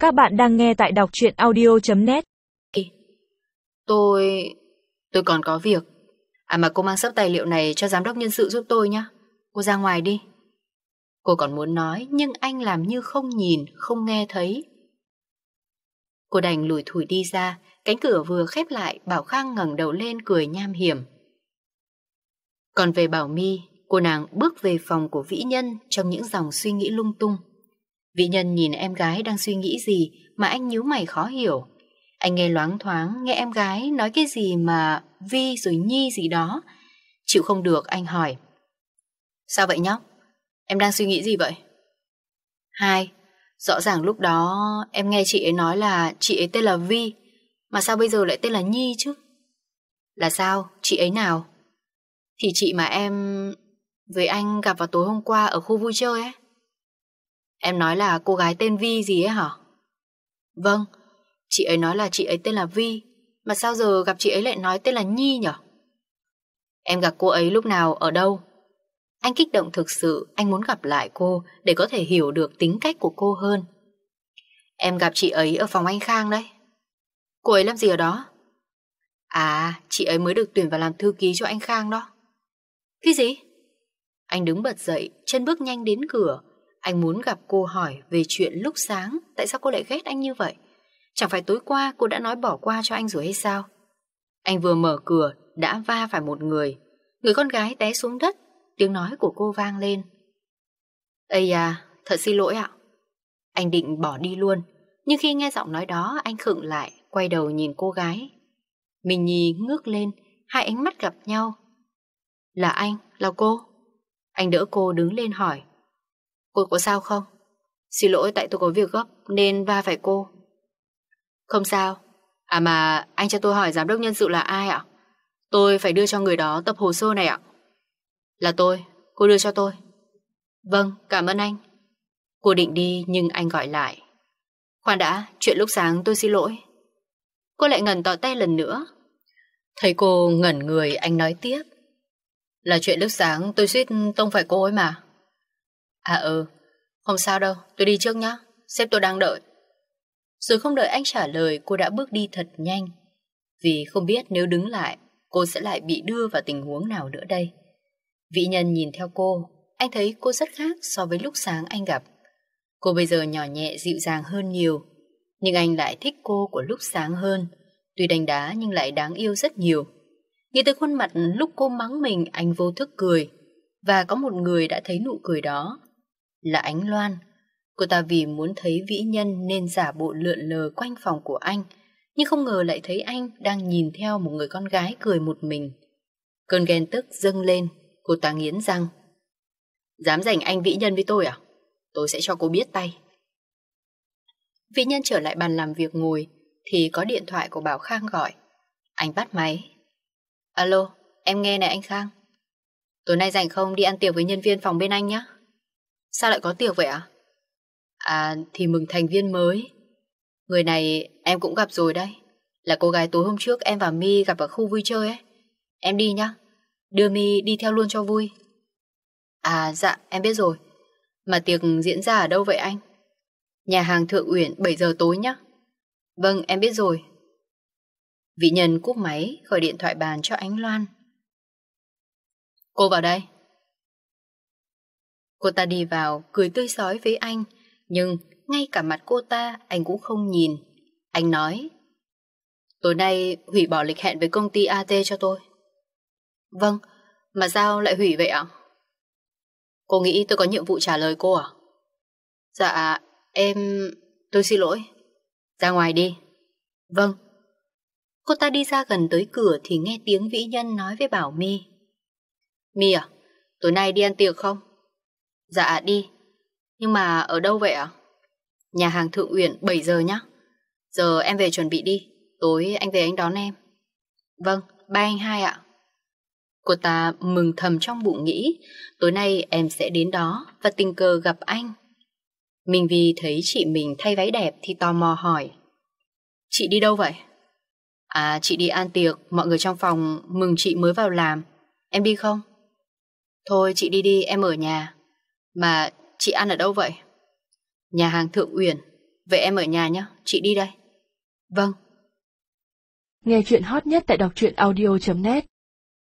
Các bạn đang nghe tại đọc truyện audio.net. Tôi còn có việc. Mà cô mang sấp tài liệu này cho giám đốc nhân sự giúp tôi nhé. Cô ra ngoài đi. Cô còn muốn nói nhưng anh làm như không nhìn, không nghe thấy. Cô đành lủi thủi đi ra. Cánh cửa vừa khép lại, Bảo Khang ngẩng đầu lên cười nham hiểm. Còn về Bảo My, cô nàng bước về phòng của Vĩ Nhân trong những dòng suy nghĩ lung tung. Vĩ Nhân nhìn em gái đang suy nghĩ gì mà anh nhíu mày khó hiểu. Anh nghe loáng thoáng, nghe em gái nói cái gì mà Vi rồi Nhi gì đó. Chịu không được, anh hỏi. Sao vậy nhóc? Em đang suy nghĩ gì vậy? Hai, rõ ràng lúc đó em nghe chị ấy nói là chị ấy tên là Vi, mà sao bây giờ lại tên là Nhi chứ? Là sao? Chị ấy nào? Thì chị mà em với anh gặp vào tối hôm qua ở khu vui chơi ấy. Em nói là cô gái tên Vi gì ấy hả? Vâng, chị ấy nói là chị ấy tên là Vi, mà sao giờ gặp chị ấy lại nói tên là Nhi nhỉ? Em gặp cô ấy lúc nào, ở đâu? Anh kích động thực sự, anh muốn gặp lại cô để có thể hiểu được tính cách của cô hơn. Em gặp chị ấy ở phòng anh Khang đấy. Cô ấy làm gì ở đó? Chị ấy mới được tuyển vào làm thư ký cho anh Khang đó. Cái gì? Anh đứng bật dậy, chân bước nhanh đến cửa. Anh muốn gặp cô hỏi về chuyện lúc sáng. Tại sao cô lại ghét anh như vậy? Chẳng phải tối qua cô đã nói bỏ qua cho anh rồi hay sao? Anh vừa mở cửa đã va phải một người. Người con gái té xuống đất. Tiếng nói của cô vang lên. Ây da, thật xin lỗi ạ. Anh định bỏ đi luôn, nhưng khi nghe giọng nói đó anh khựng lại, quay đầu nhìn cô gái. Mình Nhi ngước lên, hai ánh mắt gặp nhau. Là anh, là cô? Anh đỡ cô đứng lên hỏi. Cô có sao không? Xin lỗi, tại tôi có việc gấp nên va phải cô. Không sao. Mà anh cho tôi hỏi giám đốc nhân sự là ai ạ? Tôi phải đưa cho người đó tập hồ sơ này ạ. Là tôi, cô đưa cho tôi. Vâng, cảm ơn anh. Cô định đi nhưng anh gọi lại. Khoan đã, chuyện lúc sáng tôi xin lỗi. Cô lại ngẩn tỏ tay lần nữa. Thấy cô ngẩn người, anh nói tiếp. Là chuyện lúc sáng tôi suýt tông phải cô ấy mà. Không sao đâu, tôi đi trước nhá. Sếp tôi đang đợi. Rồi không đợi anh trả lời, cô đã bước đi thật nhanh. Vì không biết nếu đứng lại, cô sẽ lại bị đưa vào tình huống nào nữa đây. Vĩ Nhân nhìn theo cô, anh thấy cô rất khác so với lúc sáng anh gặp. Cô bây giờ nhỏ nhẹ dịu dàng hơn nhiều, nhưng anh lại thích cô của lúc sáng hơn. Tuy đánh đá nhưng lại đáng yêu rất nhiều. Nghĩ tới khuôn mặt lúc cô mắng mình, anh vô thức cười. Và có một người đã thấy nụ cười đó, là Ánh Loan. Cô ta vì muốn thấy Vĩ Nhân nên giả bộ lượn lờ quanh phòng của anh, nhưng không ngờ lại thấy anh đang nhìn theo một người con gái cười một mình. Cơn ghen tức dâng lên, cô ta nghiến răng. Dám giành anh Vĩ Nhân với tôi à? Tôi sẽ cho cô biết tay. Vĩ Nhân trở lại bàn làm việc ngồi thì có điện thoại của Bảo Khang gọi. Anh bắt máy. Alo, em nghe này anh Khang. Tối nay rảnh không đi ăn tiệc với nhân viên phòng bên anh nhé. Sao lại có tiệc vậy ạ? Thì mừng thành viên mới. Người này em cũng gặp rồi đây. Là cô gái tối hôm trước em và My gặp ở khu vui chơi ấy. Em đi nhá. Đưa My đi theo luôn cho vui. Dạ em biết rồi. Mà tiệc diễn ra ở đâu vậy anh? Nhà hàng Thượng Uyển 7 giờ tối nhá. Vâng em biết rồi. Vĩ Nhân cúp máy, gọi điện thoại bàn cho Ánh Loan. Cô vào đây. Cô ta đi vào, cười tươi rói với anh. Nhưng ngay cả mặt cô ta anh cũng không nhìn. Anh nói. Tối nay hủy bỏ lịch hẹn với công ty AT cho tôi. Vâng, mà sao lại hủy vậy ạ? Cô nghĩ tôi có nhiệm vụ trả lời cô à? Dạ, tôi xin lỗi. Ra ngoài đi. Vâng. Cô ta đi ra gần tới cửa thì nghe tiếng Vĩ Nhân nói với Bảo My. My à, tối nay đi ăn tiệc không? Dạ đi. Nhưng mà ở đâu vậy ạ? Nhà hàng Thượng Uyển 7 giờ nhá. Giờ em về chuẩn bị đi. Tối anh về anh đón em. Vâng, bye anh hai ạ. Cô ta mừng thầm trong bụng nghĩ tối nay em sẽ đến đó và tình cờ gặp anh. Minh Vi thấy chị mình thay váy đẹp thì tò mò hỏi. Chị đi đâu vậy? Chị đi ăn tiệc, mọi người trong phòng mừng chị mới vào làm. Em đi không? Thôi chị đi, em ở nhà. Mà chị ăn ở đâu vậy? Nhà hàng Thượng Uyển. Vậy em ở nhà nhé, chị đi đây. Vâng. Nghe chuyện hot nhất tại đọc truyện audio.net